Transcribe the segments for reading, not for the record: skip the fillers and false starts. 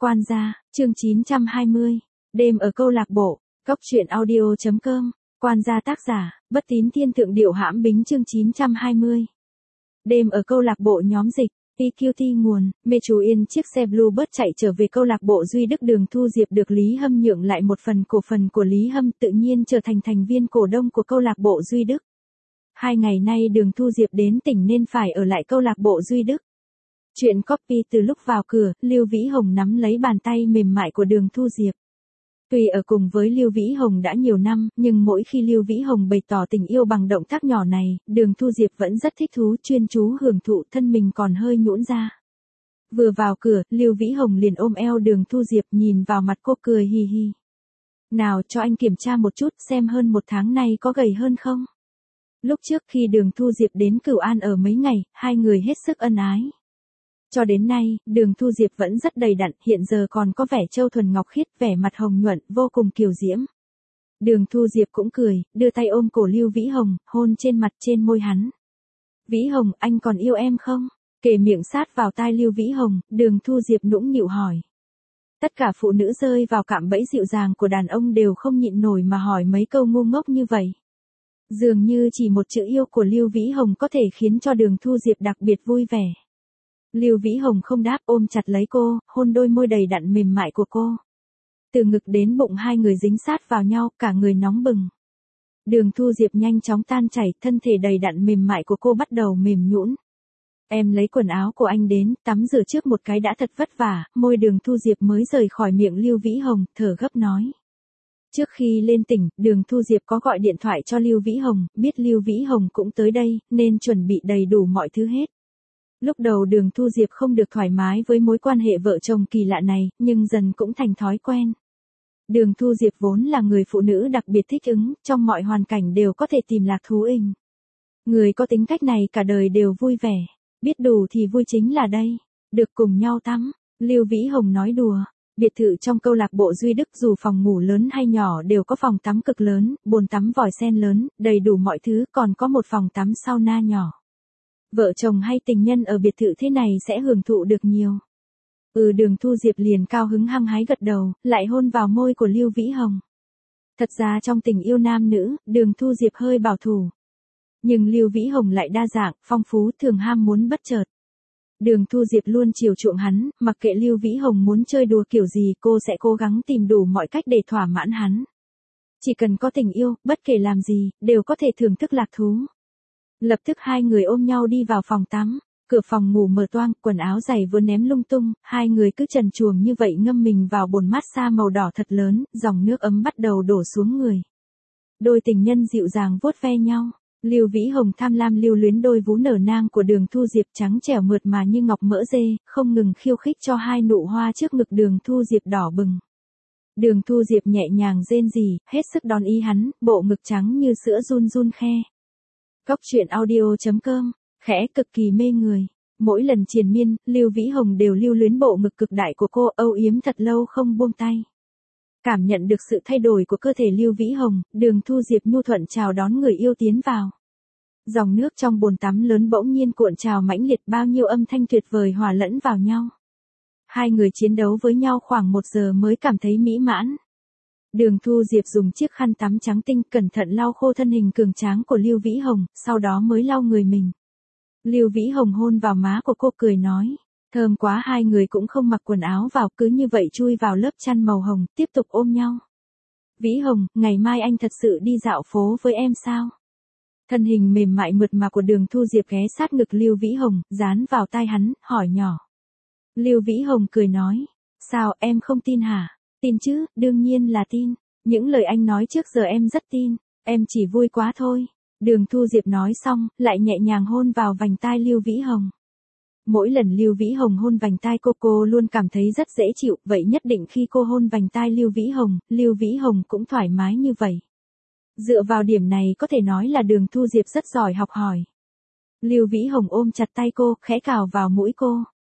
Quan gia, chương 920. Đêm ở câu lạc bộ. Cốc truyện audio.com. Quan gia tác giả, Bất Tín Thiên Thượng Điệu Hãm Bính chương 920. Đêm ở câu lạc bộ nhóm dịch. EQT nguồn, mê chú yên chiếc xe Bluebird chạy trở về câu lạc bộ Duy Đức. Đường Thu Diệp được Lý Hâm nhượng lại một phần cổ phần của Lý Hâm, tự nhiên trở thành thành viên cổ đông của câu lạc bộ Duy Đức. 2 ngày nay Đường Thu Diệp đến tỉnh nên phải ở lại câu lạc bộ Duy Đức. Chuyện copy. Từ lúc vào cửa, Lưu Vĩ Hồng nắm lấy bàn tay mềm mại của Đường Thu Diệp. Tuy ở cùng với Lưu Vĩ Hồng đã nhiều năm, nhưng mỗi khi Lưu Vĩ Hồng bày tỏ tình yêu bằng động tác nhỏ này, Đường Thu Diệp vẫn rất thích thú, chuyên chú hưởng thụ, thân mình còn hơi nhũn ra. Vừa vào cửa, Lưu Vĩ Hồng liền ôm eo Đường Thu Diệp, nhìn vào mặt cô cười hì hì. Nào cho anh kiểm tra một chút xem hơn 1 tháng nay có gầy hơn không? Lúc trước khi Đường Thu Diệp đến Cửu An ở mấy ngày, hai người hết sức ân ái. Cho đến nay, Đường Thu Diệp vẫn rất đầy đặn, hiện giờ còn có vẻ châu thuần ngọc khiết, vẻ mặt hồng nhuận, vô cùng kiều diễm. Đường Thu Diệp cũng cười, đưa tay ôm cổ Lưu Vĩ Hồng, hôn trên mặt trên môi hắn. Vĩ Hồng, anh còn yêu em không? Kề miệng sát vào tai Lưu Vĩ Hồng, Đường Thu Diệp nũng nịu hỏi. Tất cả phụ nữ rơi vào cạm bẫy dịu dàng của đàn ông đều không nhịn nổi mà hỏi mấy câu ngu ngốc như vậy. Dường như chỉ một chữ yêu của Lưu Vĩ Hồng có thể khiến cho Đường Thu Diệp đặc biệt vui vẻ. Lưu Vĩ Hồng không đáp, ôm chặt lấy cô, hôn đôi môi đầy đặn mềm mại của cô. Từ ngực đến bụng hai người dính sát vào nhau, cả người nóng bừng. Đường Thu Diệp nhanh chóng tan chảy, thân thể đầy đặn mềm mại của cô bắt đầu mềm nhũn. Em lấy quần áo của anh đến, tắm rửa trước một cái đã, thật vất vả. Môi Đường Thu Diệp mới rời khỏi miệng Lưu Vĩ Hồng, thở gấp nói. Trước khi lên tỉnh, Đường Thu Diệp có gọi điện thoại cho Lưu Vĩ Hồng, biết Lưu Vĩ Hồng cũng tới đây, nên chuẩn bị đầy đủ mọi thứ hết. Lúc đầu Đường Thu Diệp không được thoải mái với mối quan hệ vợ chồng kỳ lạ này, nhưng dần cũng thành thói quen. Đường Thu Diệp vốn là người phụ nữ đặc biệt thích ứng, trong mọi hoàn cảnh đều có thể tìm lạc thú inh. Người có tính cách này cả đời đều vui vẻ, biết đủ thì vui chính là đây, được cùng nhau tắm. Lưu Vĩ Hồng nói đùa, biệt thự trong câu lạc bộ Duy Đức dù phòng ngủ lớn hay nhỏ đều có phòng tắm cực lớn, bồn tắm vòi sen lớn, đầy đủ mọi thứ, còn có một phòng tắm sauna nhỏ. Vợ chồng hay tình nhân ở biệt thự thế này sẽ hưởng thụ được nhiều. Đường Thu Diệp liền cao hứng hăng hái gật đầu, lại hôn vào môi của Lưu Vĩ Hồng. Thật ra trong tình yêu nam nữ, Đường Thu Diệp hơi bảo thủ. Nhưng Lưu Vĩ Hồng lại đa dạng, phong phú, thường ham muốn bất chợt. Đường Thu Diệp luôn chiều chuộng hắn, mặc kệ Lưu Vĩ Hồng muốn chơi đùa kiểu gì, cô sẽ cố gắng tìm đủ mọi cách để thỏa mãn hắn. Chỉ cần có tình yêu, bất kể làm gì, đều có thể thưởng thức lạc thú. Lập tức hai người ôm nhau đi vào phòng tắm, cửa phòng ngủ mở toang, quần áo giày vừa ném lung tung, hai người cứ trần truồng như vậy ngâm mình vào bồn massage màu đỏ thật lớn, dòng nước ấm bắt đầu đổ xuống người. Đôi tình nhân dịu dàng vuốt ve nhau, Lưu Vĩ Hồng tham lam lưu luyến đôi vú nở nang của Đường Thu Diệp trắng trẻo mượt mà như ngọc mỡ dê, không ngừng khiêu khích cho hai nụ hoa trước ngực Đường Thu Diệp đỏ bừng. Đường Thu Diệp nhẹ nhàng rên rỉ, hết sức đón ý hắn, bộ ngực trắng như sữa run run khe. Cốc truyện audio.com, khẽ cực kỳ mê người. Mỗi lần triền miên, Lưu Vĩ Hồng đều lưu luyến bộ ngực cực đại của cô, âu yếm thật lâu không buông tay. Cảm nhận được sự thay đổi của cơ thể Lưu Vĩ Hồng, Đường Thu Diệp nhu thuận chào đón người yêu tiến vào. Dòng nước trong bồn tắm lớn bỗng nhiên cuộn trào mãnh liệt, bao nhiêu âm thanh tuyệt vời hòa lẫn vào nhau. Hai người chiến đấu với nhau khoảng 1 giờ mới cảm thấy mỹ mãn. Đường Thu Diệp dùng chiếc khăn tắm trắng tinh cẩn thận lau khô thân hình cường tráng của Lưu Vĩ Hồng, sau đó mới lau người mình. Lưu Vĩ Hồng hôn vào má của cô cười nói, thơm quá. Hai người cũng không mặc quần áo vào, cứ như vậy chui vào lớp chăn màu hồng, tiếp tục ôm nhau. Vĩ Hồng, ngày mai anh thật sự đi dạo phố với em sao? Thân hình mềm mại mượt mà của Đường Thu Diệp ghé sát ngực Lưu Vĩ Hồng, dán vào tai hắn, hỏi nhỏ. Lưu Vĩ Hồng cười nói, sao em không tin hả? Tin chứ, đương nhiên là tin. Những lời anh nói trước giờ em rất tin, em chỉ vui quá thôi. Đường Thu Diệp nói xong, lại nhẹ nhàng hôn vào vành tai Lưu Vĩ Hồng. Mỗi lần Lưu Vĩ Hồng hôn vành tai cô luôn cảm thấy rất dễ chịu, vậy nhất định khi cô hôn vành tai Lưu Vĩ Hồng cũng thoải mái như vậy. Dựa vào điểm này có thể nói là Đường Thu Diệp rất giỏi học hỏi. Lưu Vĩ Hồng ôm chặt tay cô, khẽ cào vào mũi cô.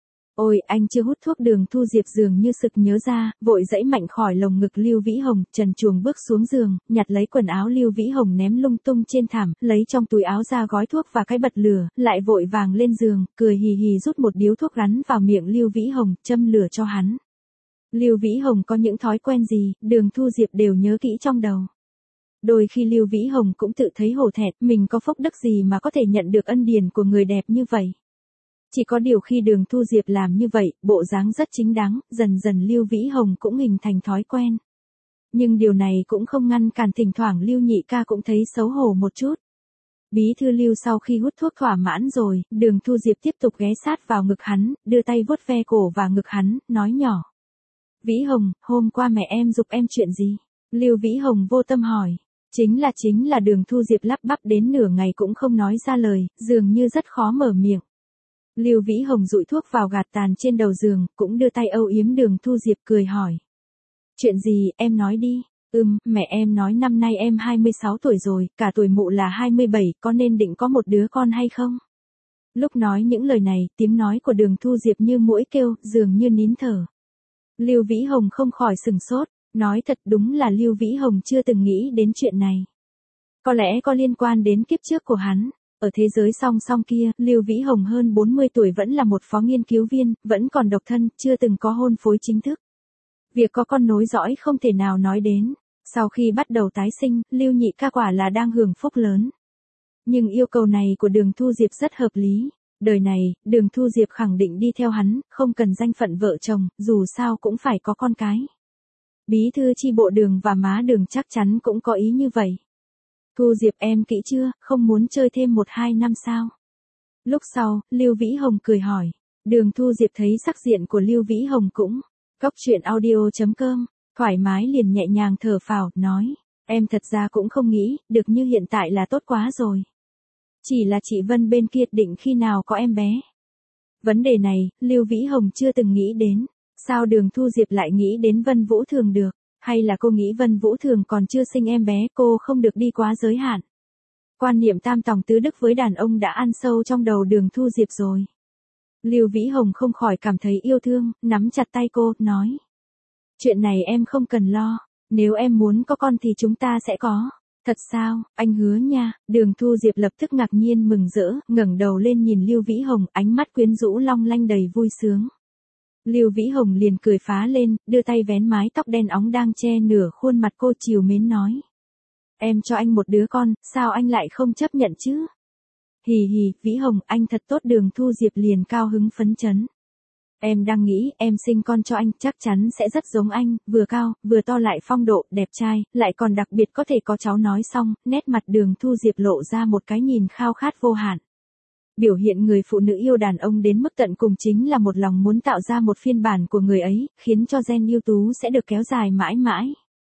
Ôi, anh chưa hút thuốc. Đường Thu Diệp dường như sực nhớ ra, vội giãy mạnh khỏi lồng ngực Lưu Vĩ Hồng, trần truồng bước xuống giường, nhặt lấy quần áo Lưu Vĩ Hồng ném lung tung trên thảm, lấy trong túi áo ra gói thuốc và cái bật lửa, lại vội vàng lên giường, cười hì hì rút một điếu thuốc rắn vào miệng Lưu Vĩ Hồng, châm lửa cho hắn. Lưu Vĩ Hồng có những thói quen gì, Đường Thu Diệp đều nhớ kỹ trong đầu. Đôi khi Lưu Vĩ Hồng cũng tự thấy hổ thẹn, mình có phúc đức gì mà có thể nhận được ân điển của người đẹp như vậy. Chỉ có điều khi Đường Thu Diệp làm như vậy, bộ dáng rất chính đáng, dần dần Lưu Vĩ Hồng cũng hình thành thói quen. Nhưng điều này cũng không ngăn cản thỉnh thoảng Lưu Nhị ca cũng thấy xấu hổ một chút. Bí thư Lưu sau khi hút thuốc thỏa mãn rồi, Đường Thu Diệp tiếp tục ghé sát vào ngực hắn, đưa tay vuốt ve cổ và ngực hắn, nói nhỏ. Vĩ Hồng, hôm qua mẹ em giục em chuyện gì? Lưu Vĩ Hồng vô tâm hỏi. Chính là Đường Thu Diệp lắp bắp đến nửa ngày cũng không nói ra lời, dường như rất khó mở miệng. Lưu Vĩ Hồng dụi thuốc vào gạt tàn trên đầu giường, cũng đưa tay âu yếm Đường Thu Diệp cười hỏi. Chuyện gì, em nói đi. Mẹ em nói năm nay em 26 tuổi rồi, cả tuổi mụ là 27, có nên định có một đứa con hay không? Lúc nói những lời này, tiếng nói của Đường Thu Diệp như muỗi kêu, dường như nín thở. Lưu Vĩ Hồng không khỏi sừng sốt, nói thật đúng là Lưu Vĩ Hồng chưa từng nghĩ đến chuyện này. Có lẽ có liên quan đến kiếp trước của hắn. Ở thế giới song song kia, Lưu Vĩ Hồng hơn 40 tuổi vẫn là một phó nghiên cứu viên, vẫn còn độc thân, chưa từng có hôn phối chính thức. Việc có con nối dõi không thể nào nói đến. Sau khi bắt đầu tái sinh, Lưu Nhị ca quả là đang hưởng phúc lớn. Nhưng yêu cầu này của Đường Thu Diệp rất hợp lý. Đời này, Đường Thu Diệp khẳng định đi theo hắn, không cần danh phận vợ chồng, dù sao cũng phải có con cái. Bí thư chi bộ Đường và má Đường chắc chắn cũng có ý như vậy. Thu Diệp em kỹ chưa, không muốn chơi thêm 1-2 năm sao? Lúc sau, Lưu Vĩ Hồng cười hỏi. Đường Thu Diệp thấy sắc diện của Lưu Vĩ Hồng cũng. Cóc truyện audio.com, thoải mái liền nhẹ nhàng thở phào, nói. Em thật ra cũng không nghĩ, được như hiện tại là tốt quá rồi. Chỉ là chị Vân bên kia định khi nào có em bé. Vấn đề này, Lưu Vĩ Hồng chưa từng nghĩ đến. Sao Đường Thu Diệp lại nghĩ đến Vân Vũ Thường được? Hay là cô nghĩ Vân Vũ Thường còn chưa sinh em bé, cô không được đi quá giới hạn? Quan niệm tam tòng tứ đức với đàn ông đã ăn sâu trong đầu Đường Thu Diệp rồi. Lưu Vĩ Hồng không khỏi cảm thấy yêu thương, nắm chặt tay cô, nói. Chuyện này em không cần lo, nếu em muốn có con thì chúng ta sẽ có. Thật sao, anh hứa nha. Đường Thu Diệp lập tức ngạc nhiên mừng rỡ, ngẩng đầu lên nhìn Lưu Vĩ Hồng, ánh mắt quyến rũ long lanh đầy vui sướng. Lưu Vĩ Hồng liền cười phá lên, đưa tay vén mái tóc đen óng đang che nửa khuôn mặt cô trìu mến nói. Em cho anh một đứa con, sao anh lại không chấp nhận chứ? Hì hì, Vĩ Hồng, anh thật tốt. Đường Thu Diệp liền cao hứng phấn chấn. Em đang nghĩ, em sinh con cho anh, chắc chắn sẽ rất giống anh, vừa cao, vừa to lại phong độ, đẹp trai, lại còn đặc biệt có thể có cháu. Nói xong, nét mặt Đường Thu Diệp lộ ra một cái nhìn khao khát vô hạn. Biểu hiện người phụ nữ yêu đàn ông đến mức tận cùng chính là một lòng muốn tạo ra một phiên bản của người ấy, khiến cho gen ưu tú sẽ được kéo dài mãi mãi.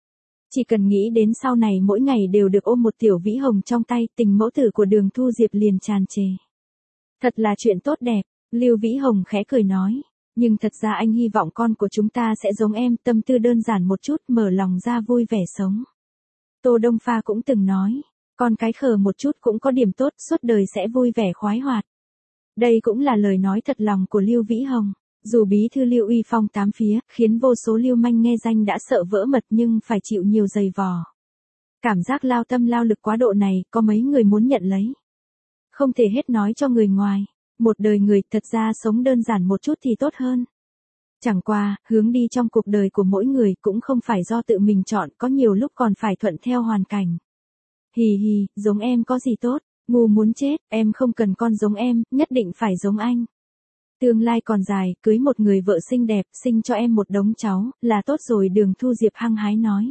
Chỉ cần nghĩ đến sau này mỗi ngày đều được ôm một tiểu Vĩ Hồng trong tay, tình mẫu tử của Đường Thu Diệp liền tràn trề. Thật là chuyện tốt đẹp, Lưu Vĩ Hồng khẽ cười nói. Nhưng thật ra anh hy vọng con của chúng ta sẽ giống em, tâm tư đơn giản một chút, mở lòng ra vui vẻ sống. Tô Đông Pha cũng từng nói, con cái khờ một chút cũng có điểm tốt, suốt đời sẽ vui vẻ khoái hoạt. Đây cũng là lời nói thật lòng của Lưu Vĩ Hồng. Dù bí thư Lưu uy phong tám phía, khiến vô số lưu manh nghe danh đã sợ vỡ mật nhưng phải chịu nhiều giày vò. Cảm giác lao tâm lao lực quá độ này, có mấy người muốn nhận lấy. Không thể hết nói cho người ngoài. Một đời người thật ra sống đơn giản một chút thì tốt hơn. Chẳng qua, hướng đi trong cuộc đời của mỗi người cũng không phải do tự mình chọn, có nhiều lúc còn phải thuận theo hoàn cảnh. Hì hì, giống em có gì tốt, ngu muốn chết, em không cần con giống em, nhất định phải giống anh. Tương lai còn dài, cưới một người vợ xinh đẹp, sinh cho em một đống cháu, là tốt rồi. Đường Thu Diệp hăng hái nói.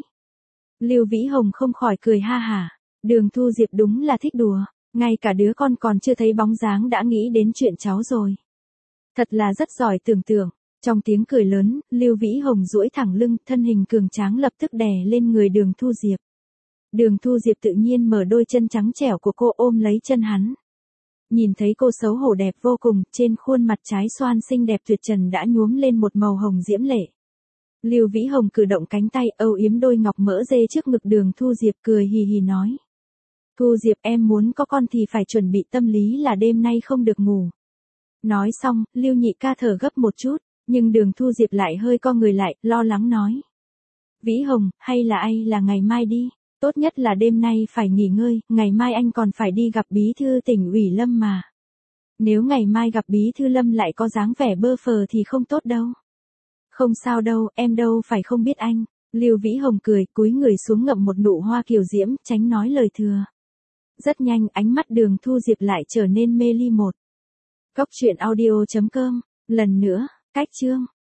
Lưu Vĩ Hồng không khỏi cười ha hả. Đường Thu Diệp đúng là thích đùa, ngay cả đứa con còn chưa thấy bóng dáng đã nghĩ đến chuyện cháu rồi. Thật là rất giỏi tưởng tượng. Trong tiếng cười lớn, Lưu Vĩ Hồng duỗi thẳng lưng, thân hình cường tráng lập tức đè lên người Đường Thu Diệp. Đường Thu Diệp tự nhiên mở đôi chân trắng trẻo của cô ôm lấy chân hắn. Nhìn thấy cô xấu hổ đẹp vô cùng, trên khuôn mặt trái xoan xinh đẹp tuyệt trần đã nhuốm lên một màu hồng diễm lệ. Lưu Vĩ Hồng cử động cánh tay âu yếm đôi ngọc mỡ dê trước ngực Đường Thu Diệp, cười hì hì nói. Thu Diệp, em muốn có con thì phải chuẩn bị tâm lý là đêm nay không được ngủ. Nói xong, Lưu Nhị ca thở gấp một chút, nhưng Đường Thu Diệp lại hơi co người lại, lo lắng nói. Vĩ Hồng, hay là ngày mai đi. Tốt nhất là đêm nay phải nghỉ ngơi, ngày mai anh còn phải đi gặp bí thư tỉnh ủy Lâm mà. Nếu ngày mai gặp bí thư Lâm lại có dáng vẻ bơ phờ thì không tốt đâu. Không sao đâu, em đâu phải không biết anh. Lưu Vĩ Hồng cười, cúi người xuống ngậm một nụ hoa kiều diễm, tránh nói lời thừa. Rất nhanh ánh mắt Đường Thu Diệp lại trở nên mê ly một. Cốc truyện audio.com, lần nữa, cách chương.